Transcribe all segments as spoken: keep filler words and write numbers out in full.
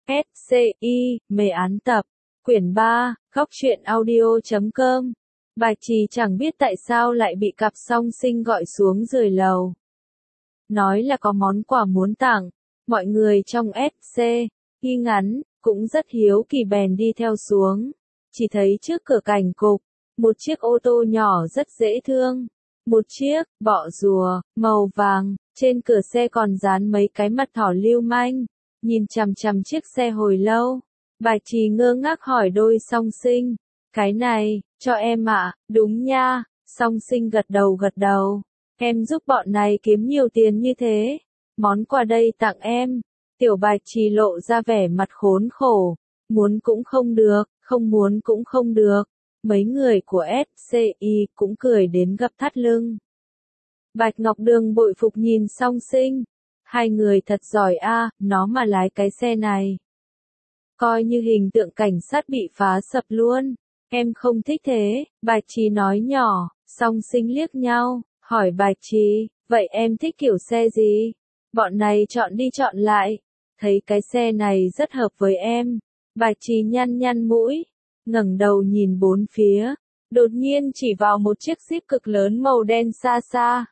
ét xê i, mê án tập, quyển ba, góc truyện audio chấm com. Bạch Trì chẳng biết tại sao lại bị cặp song sinh gọi xuống dưới lầu. Nói là có món quà muốn tặng, mọi người trong ét xê i ngắn, cũng rất hiếu kỳ bèn đi theo xuống. Chỉ thấy trước cửa cảnh cục, một chiếc ô tô nhỏ rất dễ thương. Một chiếc, bọ rùa, màu vàng, trên cửa xe còn dán mấy cái mặt thỏ lưu manh. Nhìn chằm chằm chiếc xe hồi lâu, Bạch Trì ngơ ngác hỏi đôi song sinh, cái này, cho em ạ, à? Đúng nha, song sinh gật đầu gật đầu, em giúp bọn này kiếm nhiều tiền như thế, món quà đây tặng em. Tiểu Bạch Trì lộ ra vẻ mặt khốn khổ, muốn cũng không được, không muốn cũng không được. Mấy người của ét xê i cũng cười đến gập thắt lưng. Bạch Ngọc Đường bội phục nhìn song sinh. Hai người thật giỏi a, à, nó mà lái cái xe này. Coi như hình tượng cảnh sát bị phá sập luôn. Em không thích thế, Bạch Trì nói nhỏ, song sinh liếc nhau, hỏi Bạch Trì, vậy em thích kiểu xe gì? Bọn này chọn đi chọn lại. Thấy cái xe này rất hợp với em. Bạch Trì nhăn nhăn mũi, ngẩng đầu nhìn bốn phía, đột nhiên chỉ vào một chiếc Jeep cực lớn màu đen xa xa.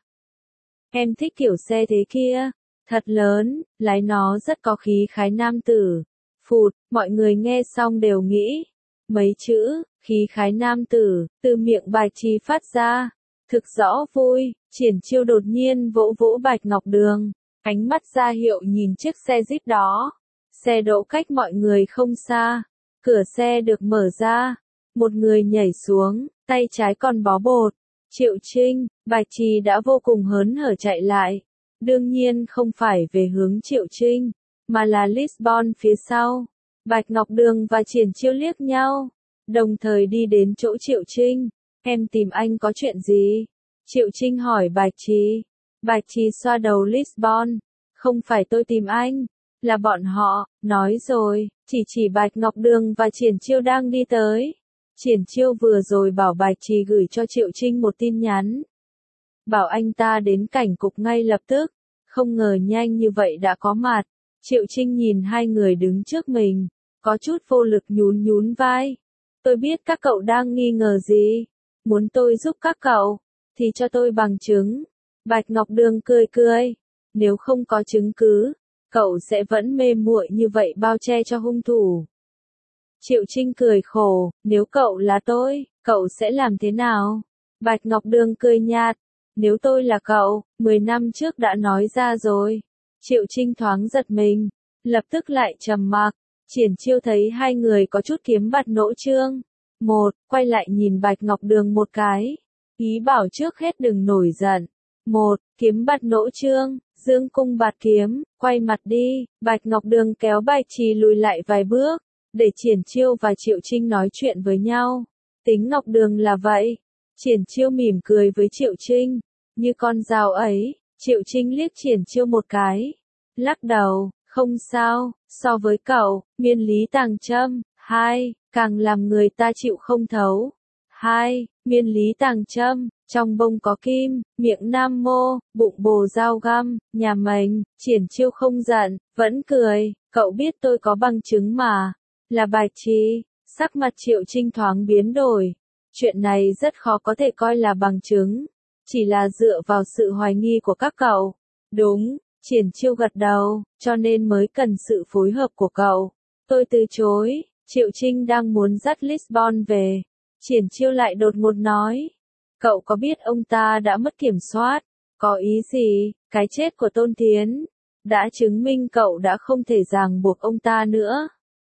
Em thích kiểu xe thế kia, thật lớn, lái nó rất có khí khái nam tử. Phụt, mọi người nghe xong đều nghĩ, mấy chữ, khí khái nam tử, từ miệng Bạch Trì phát ra, thực rõ vui. Triển Chiêu đột nhiên vỗ vỗ Bạch Ngọc Đường, ánh mắt ra hiệu nhìn chiếc xe Jeep đó. Xe đỗ cách mọi người không xa. Cửa xe được mở ra, một người nhảy xuống, tay trái còn bó bột. Triệu Trinh, Bạch Trì đã vô cùng hớn hở chạy lại. Đương nhiên không phải về hướng Triệu Trinh, mà là Lisbon phía sau. Bạch Ngọc Đường và Triển Chiêu liếc nhau, đồng thời đi đến chỗ Triệu Trinh. Em tìm anh có chuyện gì? Triệu Trinh hỏi Bạch Trì. Bạch Trì xoa đầu Lisbon. Không phải tôi tìm anh, là bọn họ, nói rồi, chỉ chỉ Bạch Ngọc Đường và Triển Chiêu đang đi tới. Triển Chiêu vừa rồi bảo Bạch Trì gửi cho Triệu Trinh một tin nhắn. Bảo anh ta đến cảnh cục ngay lập tức, không ngờ nhanh như vậy đã có mặt. Triệu Trinh nhìn hai người đứng trước mình, có chút vô lực nhún nhún vai. Tôi biết các cậu đang nghi ngờ gì, muốn tôi giúp các cậu, thì cho tôi bằng chứng. Bạch Ngọc Đường cười cười, nếu không có chứng cứ, cậu sẽ vẫn mê muội như vậy bao che cho hung thủ. Triệu Trinh cười khổ, nếu cậu là tôi, cậu sẽ làm thế nào? Bạch Ngọc Đường cười nhạt, nếu tôi là cậu, mười năm trước đã nói ra rồi. Triệu Trinh thoáng giật mình, lập tức lại trầm mặc. Triển Chiêu thấy hai người có chút kiếm bạt nỗ trương. Một, quay lại nhìn Bạch Ngọc Đường một cái. Ý bảo trước hết đừng nổi giận. Một, kiếm bạt nỗ trương, dương cung bạt kiếm, quay mặt đi. Bạch Ngọc Đường kéo Bạch Trì lùi lại vài bước, để Triển Chiêu và Triệu Trinh nói chuyện với nhau. Tính Ngọc Đường là vậy. Triển Chiêu mỉm cười với Triệu Trinh, như con dao ấy. Triệu Trinh liếc Triển Chiêu một cái, lắc đầu, không sao, so với cậu, miên lý tàng châm. Hai, càng làm người ta chịu không thấu. Hai, miên lý tàng châm, trong bông có kim, miệng nam mô, bụng bồ dao găm, nhà mình. Triển Chiêu không giận, vẫn cười, cậu biết tôi có bằng chứng mà. Là Bạch Trì. Sắc mặt Triệu Trinh thoáng biến đổi. Chuyện này rất khó có thể coi là bằng chứng, chỉ là dựa vào sự hoài nghi của các cậu. Đúng, Triển Chiêu gật đầu, cho nên mới cần sự phối hợp của cậu. Tôi từ chối. Triệu Trinh đang muốn dắt Lisbon về. Triển Chiêu lại đột ngột nói, cậu có biết ông ta đã mất kiểm soát? Có ý gì? Cái chết của Tôn Thiến đã chứng minh cậu đã không thể ràng buộc ông ta nữa.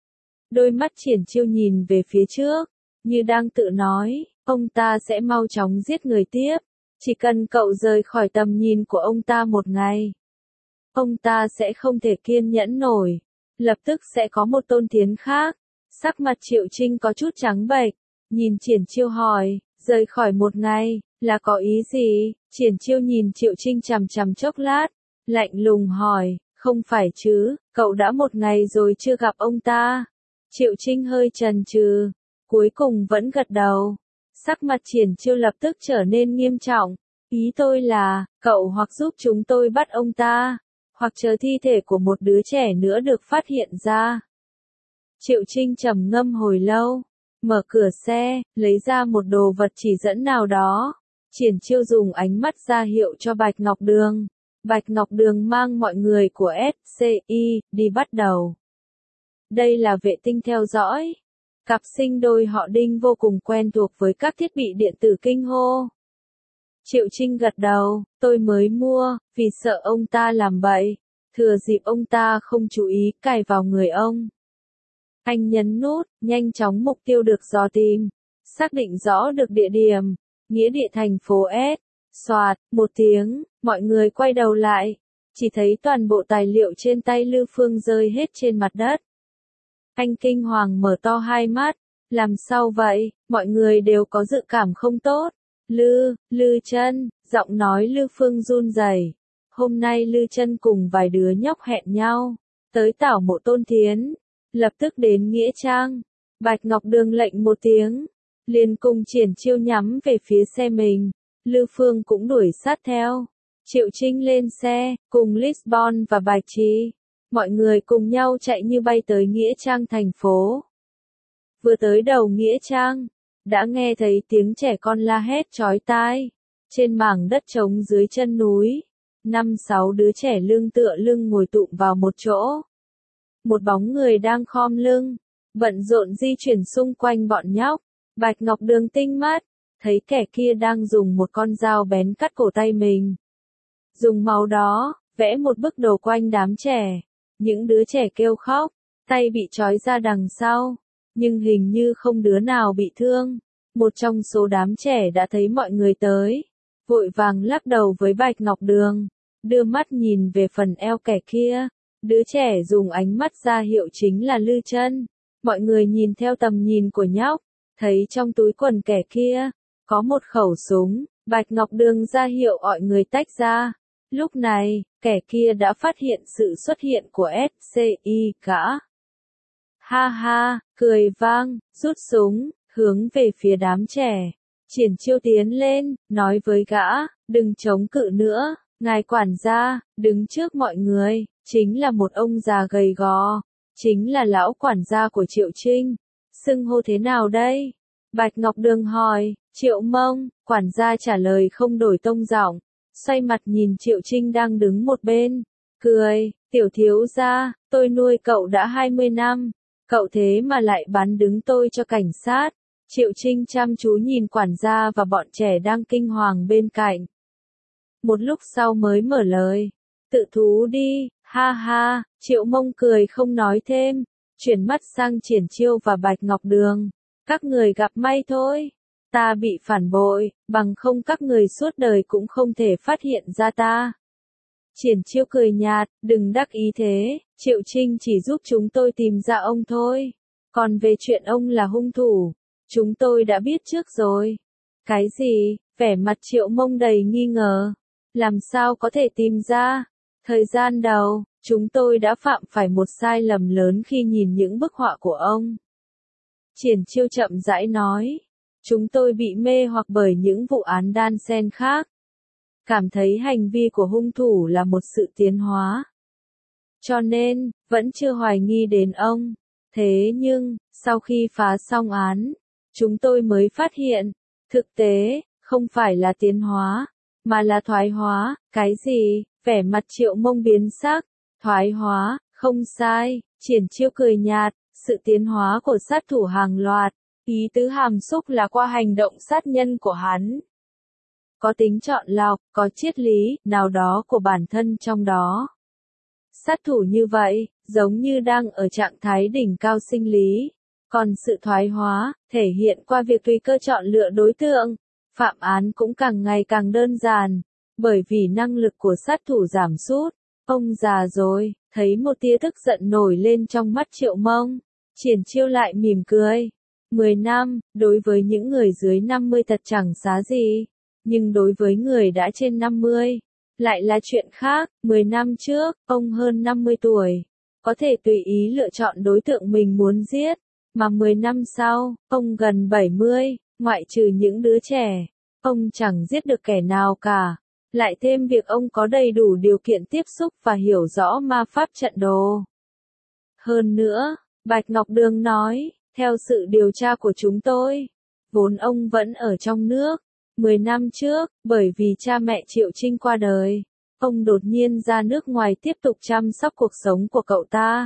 Đôi mắt Triển Chiêu nhìn về phía trước, như đang tự nói, ông ta sẽ mau chóng giết người tiếp. Chỉ cần cậu rời khỏi tầm nhìn của ông ta một ngày, ông ta sẽ không thể kiên nhẫn nổi. Lập tức sẽ có một Tôn Thiến khác. Sắc mặt Triệu Trinh có chút trắng bệch, nhìn Triển Chiêu hỏi, rời khỏi một ngày, là có ý gì? Triển Chiêu nhìn Triệu Trinh chằm chằm chốc lát, lạnh lùng hỏi, không phải chứ, cậu đã một ngày rồi chưa gặp ông ta. Triệu Trinh hơi chần chừ, cuối cùng vẫn gật đầu. Sắc mặt Triển Chiêu lập tức trở nên nghiêm trọng. Ý tôi là, cậu hoặc giúp chúng tôi bắt ông ta, hoặc chờ thi thể của một đứa trẻ nữa được phát hiện ra. Triệu Trinh trầm ngâm hồi lâu, mở cửa xe, lấy ra một đồ vật chỉ dẫn nào đó. Triển Chiêu dùng ánh mắt ra hiệu cho Bạch Ngọc Đường. Bạch Ngọc Đường mang mọi người của ét xê i đi bắt đầu. Đây là vệ tinh theo dõi. Cặp sinh đôi họ Đinh vô cùng quen thuộc với các thiết bị điện tử kinh hô. Triệu Trinh gật đầu, tôi mới mua, vì sợ ông ta làm bậy. Thừa dịp ông ta không chú ý cài vào người ông. Anh nhấn nút, nhanh chóng mục tiêu được dò tìm. Xác định rõ được địa điểm, nghĩa địa thành phố S. Soạt, một tiếng, mọi người quay đầu lại. Chỉ thấy toàn bộ tài liệu trên tay Lư Phương rơi hết trên mặt đất. Anh kinh hoàng mở to hai mắt. Làm sao vậy, mọi người đều có dự cảm không tốt. Lư, Lư Chân, giọng nói Lư Phương run rẩy. Hôm nay Lư Chân cùng vài đứa nhóc hẹn nhau. Tới tảo mộ Tôn Thiến. Lập tức đến Nghĩa Trang. Bạch Ngọc Đường lệnh một tiếng. Liền cùng Triển Chiêu nhắm về phía xe mình. Lư Phương cũng đuổi sát theo. Triệu Trinh lên xe, cùng Lisbon và Bạch Trì. Mọi người cùng nhau chạy như bay tới Nghĩa Trang thành phố. Vừa tới đầu Nghĩa Trang, đã nghe thấy tiếng trẻ con la hét chói tai. Trên mảng đất trống dưới chân núi, năm sáu đứa trẻ lưng tựa lưng ngồi tụm vào một chỗ. Một bóng người đang khom lưng, bận rộn di chuyển xung quanh bọn nhóc. Bạch Ngọc Đường tinh mắt, thấy kẻ kia đang dùng một con dao bén cắt cổ tay mình. Dùng máu đó, vẽ một bức đồ quanh đám trẻ. Những đứa trẻ kêu khóc, tay bị trói ra đằng sau. Nhưng hình như không đứa nào bị thương. Một trong số đám trẻ đã thấy mọi người tới. Vội vàng lắc đầu với Bạch Ngọc Đường. Đưa mắt nhìn về phần eo kẻ kia. Đứa trẻ dùng ánh mắt ra hiệu chính là Lư Chân. Mọi người nhìn theo tầm nhìn của nhóc. Thấy trong túi quần kẻ kia, có một khẩu súng. Bạch Ngọc Đường ra hiệu mọi người tách ra. Lúc này, kẻ kia đã phát hiện sự xuất hiện của ét xê i cả. Ha ha, cười vang, rút súng, hướng về phía đám trẻ. Triển Chiêu tiến lên, nói với gã, đừng chống cự nữa, ngài quản gia, đứng trước mọi người, chính là một ông già gầy gò, chính là lão quản gia của Triệu Trinh. Xưng hô thế nào đây? Bạch Ngọc Đường hỏi. Triệu Mông, quản gia trả lời không đổi tông giọng, xoay mặt nhìn Triệu Trinh đang đứng một bên, cười, tiểu thiếu gia, tôi nuôi cậu đã hai mươi năm, cậu thế mà lại bán đứng tôi cho cảnh sát. Triệu Trinh chăm chú nhìn quản gia và bọn trẻ đang kinh hoàng bên cạnh. Một lúc sau mới mở lời, tự thú đi, ha ha. Triệu Mông cười không nói thêm, chuyển mắt sang Triển Chiêu và Bạch Ngọc Đường. Các người gặp may thôi. Ta bị phản bội, bằng không các người suốt đời cũng không thể phát hiện ra ta. Triển Chiêu cười nhạt, đừng đắc ý thế, Triệu Trinh chỉ giúp chúng tôi tìm ra ông thôi. Còn về chuyện ông là hung thủ, chúng tôi đã biết trước rồi. Cái gì? Vẻ mặt Triệu Mông đầy nghi ngờ. Làm sao có thể tìm ra? Thời gian đầu, chúng tôi đã phạm phải một sai lầm lớn khi nhìn những bức họa của ông. Triển Chiêu chậm rãi nói. Chúng tôi bị mê hoặc bởi những vụ án đan xen khác. Cảm thấy hành vi của hung thủ là một sự tiến hóa. Cho nên, vẫn chưa hoài nghi đến ông. Thế nhưng, sau khi phá xong án, chúng tôi mới phát hiện, thực tế, không phải là tiến hóa, mà là thoái hóa. Cái gì? Vẻ mặt Triệu Mông biến sắc. Thoái hóa, không sai. Triển Chiêu cười nhạt, sự tiến hóa của sát thủ hàng loạt. Ý tứ hàm xúc là qua hành động sát nhân của hắn. Có tính chọn lọc, có triết lý nào đó của bản thân trong đó. Sát thủ như vậy, giống như đang ở trạng thái đỉnh cao sinh lý. Còn sự thoái hóa, thể hiện qua việc tùy cơ chọn lựa đối tượng. Phạm án cũng càng ngày càng đơn giản, bởi vì năng lực của sát thủ giảm sút. Ông già rồi, thấy một tia tức giận nổi lên trong mắt Triệu Mông. Triển Chiêu lại mỉm cười. Mười năm, đối với những người dưới năm mươi thật chẳng xá gì. Nhưng đối với người đã trên năm mươi, lại là chuyện khác. Mười năm trước, ông hơn năm mươi tuổi. Có thể tùy ý lựa chọn đối tượng mình muốn giết. Mà mười năm sau, ông gần bảy mươi, ngoại trừ những đứa trẻ. Ông chẳng giết được kẻ nào cả. Lại thêm việc ông có đầy đủ điều kiện tiếp xúc và hiểu rõ ma pháp trận đồ. Hơn nữa, Bạch Ngọc Đường nói, theo sự điều tra của chúng tôi, vốn ông vẫn ở trong nước. Mười năm trước, bởi vì cha mẹ Triệu Trinh qua đời, ông đột nhiên ra nước ngoài tiếp tục chăm sóc cuộc sống của cậu ta.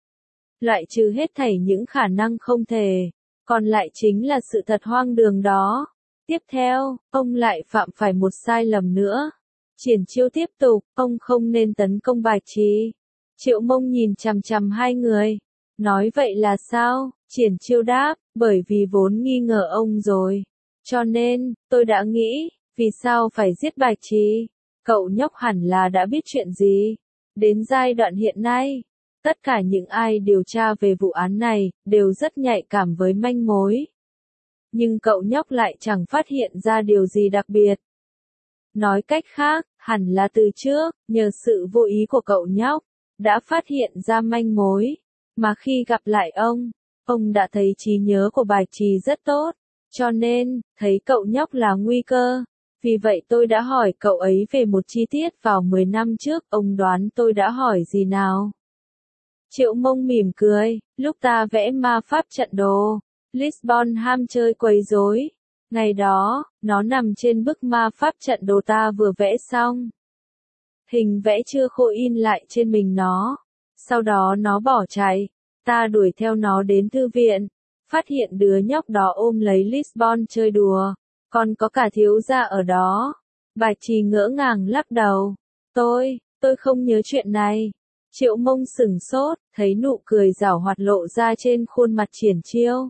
Loại trừ hết thảy những khả năng không thể, còn lại chính là sự thật hoang đường đó. Tiếp theo, ông lại phạm phải một sai lầm nữa. Triển Chiêu tiếp tục, ông không nên tấn công Bạch Trì. Triệu Mông nhìn chằm chằm hai người. Nói vậy là sao? Triển Chiêu đáp, bởi vì vốn nghi ngờ ông rồi. Cho nên, tôi đã nghĩ, vì sao phải giết Bạch Trì? Cậu nhóc hẳn là đã biết chuyện gì. Đến giai đoạn hiện nay, tất cả những ai điều tra về vụ án này, đều rất nhạy cảm với manh mối. Nhưng cậu nhóc lại chẳng phát hiện ra điều gì đặc biệt. Nói cách khác, hẳn là từ trước, nhờ sự vô ý của cậu nhóc, đã phát hiện ra manh mối. Mà khi gặp lại ông, ông đã thấy trí nhớ của Bạch Trì rất tốt, cho nên, thấy cậu nhóc là nguy cơ. Vì vậy tôi đã hỏi cậu ấy về một chi tiết vào mười năm trước, ông đoán tôi đã hỏi gì nào? Triệu Mông mỉm cười, lúc ta vẽ ma pháp trận đồ, Lisbon ham chơi quấy rối. Ngày đó, nó nằm trên bức ma pháp trận đồ ta vừa vẽ xong. Hình vẽ chưa khô in lại trên mình nó. Sau đó nó bỏ chạy. Ta đuổi theo nó đến thư viện. Phát hiện đứa nhóc đó ôm lấy Lisbon chơi đùa. Còn có cả thiếu gia ở đó. Bạch Trì ngỡ ngàng lắc đầu. Tôi, tôi không nhớ chuyện này. Triệu Mông sửng sốt, thấy nụ cười giảo hoạt lộ ra trên khuôn mặt Triển Chiêu.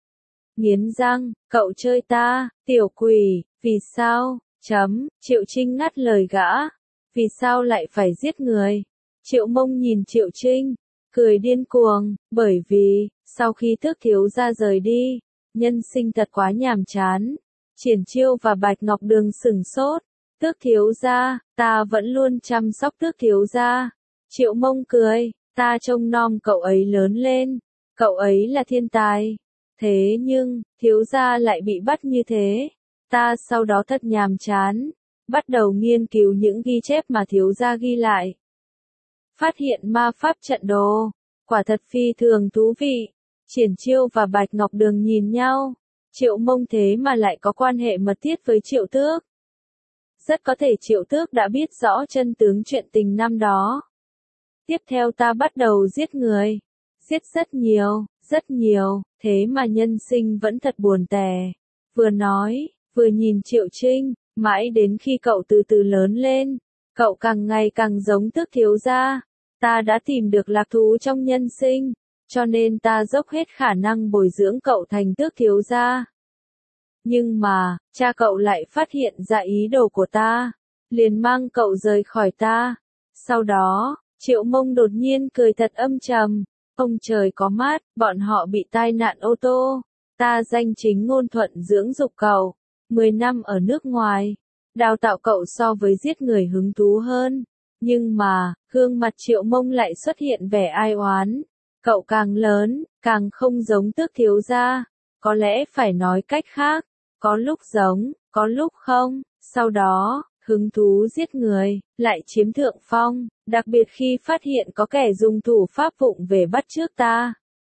Nghiến răng, cậu chơi ta, tiểu quỷ, vì sao? Chấm, Triệu Trinh ngắt lời gã. Vì sao lại phải giết người? Triệu Mông nhìn Triệu Trinh, cười điên cuồng, bởi vì, sau khi Tước thiếu gia rời đi, nhân sinh thật quá nhàm chán. Triển Chiêu và Bạch Ngọc Đường sửng sốt. Tước thiếu gia, ta vẫn luôn chăm sóc Tước thiếu gia. Triệu Mông cười, ta trông nom cậu ấy lớn lên, cậu ấy là thiên tài. Thế nhưng, thiếu gia lại bị bắt như thế. Ta sau đó thật nhàm chán, bắt đầu nghiên cứu những ghi chép mà thiếu gia ghi lại. Phát hiện ma pháp trận đồ, quả thật phi thường thú vị. Triển Chiêu và Bạch Ngọc Đường nhìn nhau. Triệu Mông thế mà lại có quan hệ mật thiết với Triệu Tước. Rất có thể Triệu Tước đã biết rõ chân tướng chuyện tình năm đó. Tiếp theo ta bắt đầu giết người. Giết rất nhiều, rất nhiều, thế mà nhân sinh vẫn thật buồn tẻ. Vừa nói, vừa nhìn Triệu Trinh, mãi đến khi cậu từ từ lớn lên, cậu càng ngày càng giống Tước thiếu gia. Ta đã tìm được lạc thú trong nhân sinh, cho nên ta dốc hết khả năng bồi dưỡng cậu thành Tước thiếu gia. Nhưng mà, cha cậu lại phát hiện ra ý đồ của ta, liền mang cậu rời khỏi ta. Sau đó, Triệu Mông đột nhiên cười thật âm trầm. Ông trời có mắt, bọn họ bị tai nạn ô tô. Ta danh chính ngôn thuận dưỡng dục cậu. Mười năm ở nước ngoài, đào tạo cậu so với giết người hứng thú hơn. Nhưng mà, gương mặt Triệu Mông lại xuất hiện vẻ ai oán. Cậu càng lớn, càng không giống Tước thiếu gia. Có lẽ phải nói cách khác. Có lúc giống, có lúc không. Sau đó, hứng thú giết người, lại chiếm thượng phong, đặc biệt khi phát hiện có kẻ dùng thủ pháp vụng về bắt chước ta.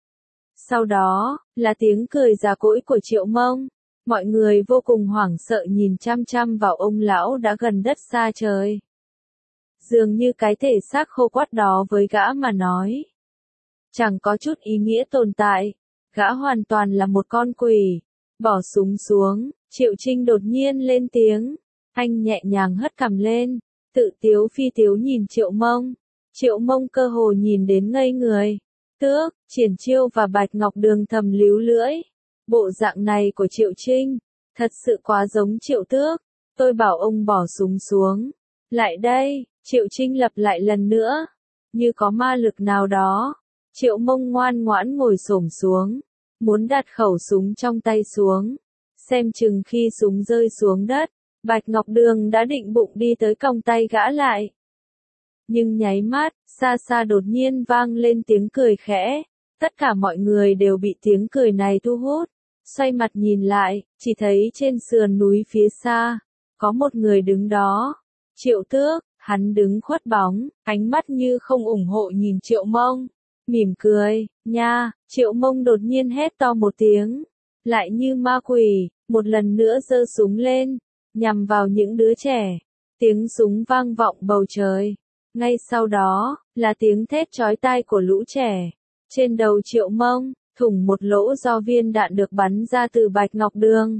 Sau đó, là tiếng cười già cỗi của Triệu Mông. Mọi người vô cùng hoảng sợ nhìn chăm chăm vào ông lão đã gần đất xa trời. Dường như cái thể xác khô quắt đó với gã mà nói. Chẳng có chút ý nghĩa tồn tại. Gã hoàn toàn là một con quỷ. Bỏ súng xuống, Triệu Trinh đột nhiên lên tiếng. Anh nhẹ nhàng hất cằm lên, tự tiếu phi tiếu nhìn Triệu Mông. Triệu Mông cơ hồ nhìn đến ngây người. Tước, Triển Chiêu và Bạch Ngọc Đường thầm líu lưỡi. Bộ dạng này của Triệu Trinh, thật sự quá giống Triệu Tước. Tôi bảo ông bỏ súng xuống. Lại đây, Triệu Trinh lặp lại lần nữa. Như có ma lực nào đó. Triệu Mông ngoan ngoãn ngồi xổm xuống. Muốn đặt khẩu súng trong tay xuống. Xem chừng khi súng rơi xuống đất, Bạch Ngọc Đường đã định bụng đi tới còng tay gã lại. Nhưng nháy mắt, xa xa đột nhiên vang lên tiếng cười khẽ. Tất cả mọi người đều bị tiếng cười này thu hút. Xoay mặt nhìn lại, chỉ thấy trên sườn núi phía xa, có một người đứng đó. Triệu Tước, hắn đứng khuất bóng, ánh mắt như không ủng hộ nhìn Triệu Mông. mỉm cười, nha, Triệu Mông đột nhiên hét to một tiếng, lại như ma quỷ, một lần nữa giơ súng lên, nhằm vào những đứa trẻ. Tiếng súng vang vọng bầu trời. Ngay sau đó, là tiếng thét chói tai của lũ trẻ. Trên đầu Triệu Mông, thủng một lỗ do viên đạn được bắn ra từ Bạch Ngọc Đường.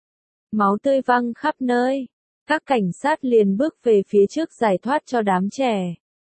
Máu tươi văng khắp nơi. Các cảnh sát liền bước về phía trước giải thoát cho đám trẻ.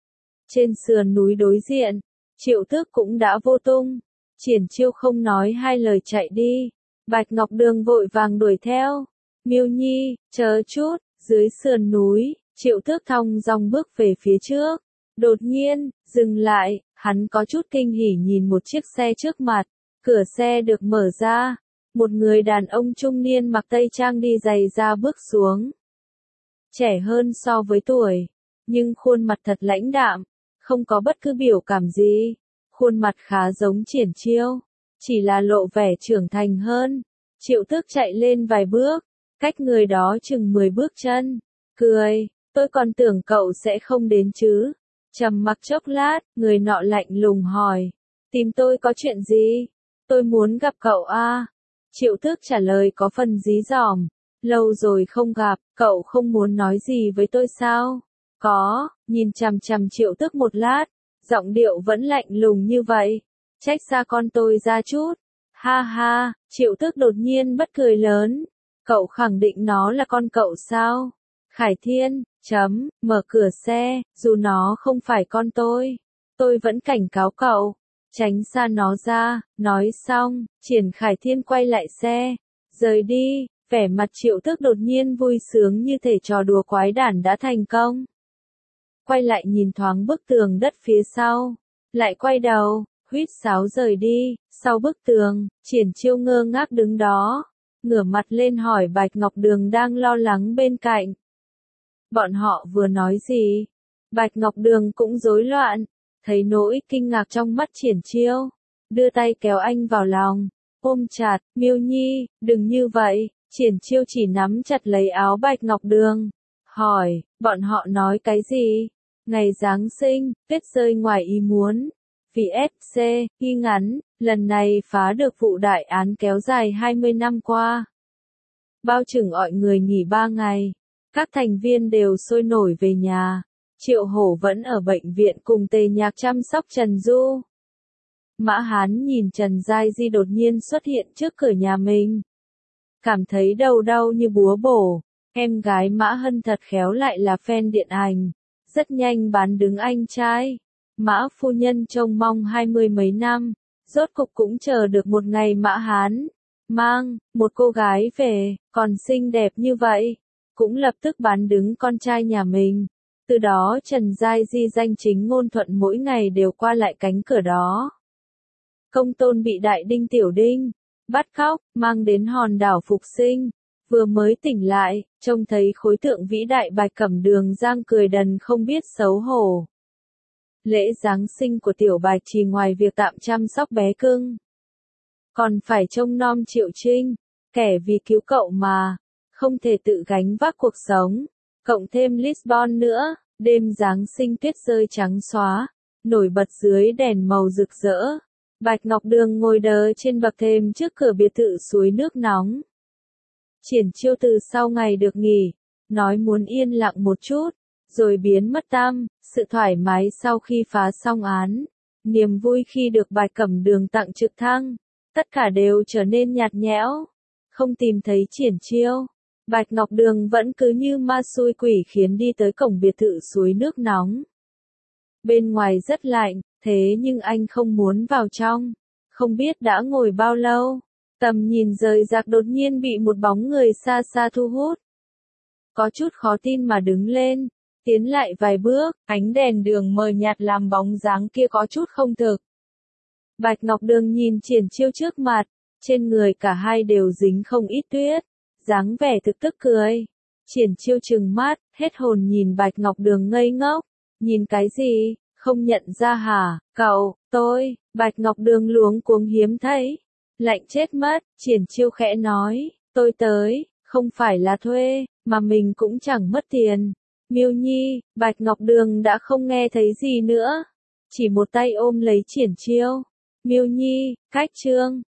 Trên sườn núi đối diện, Triệu Tước cũng đã vô tung. Triển Chiêu không nói hai lời chạy đi. Bạch Ngọc Đường vội vàng đuổi theo. Miêu Nhi, chờ chút, dưới sườn núi, Triệu Tước thong dong bước về phía trước. Đột nhiên, dừng lại, hắn có chút kinh hỉ nhìn một chiếc xe trước mặt. Cửa xe được mở ra. Một người đàn ông trung niên mặc tây trang đi giày da bước xuống. Trẻ hơn so với tuổi, nhưng khuôn mặt thật lãnh đạm, không có bất cứ biểu cảm gì. Khuôn mặt khá giống Triển Chiêu, chỉ là lộ vẻ trưởng thành hơn. Triệu Tước chạy lên vài bước, cách người đó chừng mười bước chân, cười, tôi còn tưởng cậu sẽ không đến chứ. Trầm mặc chốc lát, người nọ lạnh lùng hỏi, tìm tôi có chuyện gì? Tôi muốn gặp cậu à? Triệu Tước trả lời có phần dí dỏm, lâu rồi không gặp, cậu không muốn nói gì với tôi sao? Có, nhìn chằm chằm Triệu Tước một lát, giọng điệu vẫn lạnh lùng như vậy, trách xa con tôi ra chút. Ha ha, Triệu Tước đột nhiên bất cười lớn, cậu khẳng định nó là con cậu sao? Khải Thiên, chấm, mở cửa xe, dù nó không phải con tôi, tôi vẫn cảnh cáo cậu, tránh xa nó ra. Nói xong, Triển Khải Thiên quay lại xe, rời đi, vẻ mặt Triệu Tước đột nhiên vui sướng như thể trò đùa quái đản đã thành công. Quay lại nhìn thoáng bức tường đất phía sau, lại quay đầu, huýt sáo rời đi. Sau bức tường, Triển Chiêu ngơ ngác đứng đó, ngửa mặt lên hỏi Bạch Ngọc Đường đang lo lắng bên cạnh. Bọn họ vừa nói gì? Bạch Ngọc Đường cũng rối loạn, thấy nỗi kinh ngạc trong mắt Triển Chiêu, đưa tay kéo anh vào lòng, ôm chặt. Miêu Nhi, đừng như vậy. Triển Chiêu chỉ nắm chặt lấy áo Bạch Ngọc Đường, hỏi, bọn họ nói cái gì? Ngày Giáng sinh, tuyết rơi ngoài ý muốn. Vì ép xê, ghi ngắn, lần này phá được vụ đại án kéo dài hai mươi năm qua. Bao chừng mọi người nghỉ ba ngày. Các thành viên đều sôi nổi về nhà. Triệu Hổ vẫn ở bệnh viện cùng Tề Nhạc chăm sóc Trần Du. Mã Hán nhìn Trần Giai Di đột nhiên xuất hiện trước cửa nhà mình. Cảm thấy đầu đau như búa bổ. Em gái Mã Hân thật khéo lại là fan điện ảnh. Rất nhanh bán đứng anh trai. Mã phu nhân trông mong hai mươi mấy năm. Rốt cục cũng chờ được một ngày Mã Hán mang một cô gái về, còn xinh đẹp như vậy. Cũng lập tức bán đứng con trai nhà mình. Từ đó Trần Giai Di danh chính ngôn thuận mỗi ngày đều qua lại cánh cửa đó. Công tôn bị Đại Đinh Tiểu Đinh bắt cóc, mang đến hòn đảo Phục Sinh. Vừa mới tỉnh lại, trông thấy khối tượng vĩ đại Bạch Cẩm Đường giang cười đần không biết xấu hổ. Lễ Giáng sinh của Tiểu Bạch chỉ ngoài việc tạm chăm sóc bé cưng, còn phải trông nom Triệu Trinh, kẻ vì cứu cậu mà không thể tự gánh vác cuộc sống. Cộng thêm Lisbon nữa, đêm Giáng sinh tuyết rơi trắng xóa, nổi bật dưới đèn màu rực rỡ. Bạch Ngọc Đường ngồi đờ trên bậc thềm trước cửa biệt thự suối nước nóng. Triển Chiêu từ sau ngày được nghỉ, nói muốn yên lặng một chút, rồi biến mất tăm. Sự thoải mái sau khi phá xong án, niềm vui khi được Bạch Cẩm Đường tặng trực thăng, tất cả đều trở nên nhạt nhẽo. Không tìm thấy Triển Chiêu, Bạch Ngọc Đường vẫn cứ như ma xui quỷ khiến đi tới cổng biệt thự suối nước nóng. Bên ngoài rất lạnh, thế nhưng anh không muốn vào trong. Không biết đã ngồi bao lâu, tầm nhìn rời rạc đột nhiên bị một bóng người xa xa thu hút. Có chút khó tin mà đứng lên, tiến lại vài bước, ánh đèn đường mờ nhạt làm bóng dáng kia có chút không thực. Bạch Ngọc Đường nhìn Triển Chiêu trước mặt, trên người cả hai đều dính không ít tuyết, dáng vẻ thực tức cười. Triển Chiêu trừng mắt, hết hồn nhìn Bạch Ngọc Đường ngây ngốc, nhìn cái gì, không nhận ra hả, cậu, tôi. Bạch Ngọc Đường luống cuống hiếm thấy, lạnh chết mất. Triển Chiêu khẽ nói, tôi tới, không phải là thuê, mà mình cũng chẳng mất tiền. Miêu Nhi, Bạch Ngọc Đường đã không nghe thấy gì nữa. chỉ một tay ôm lấy Triển Chiêu. Miêu Nhi, cách chương.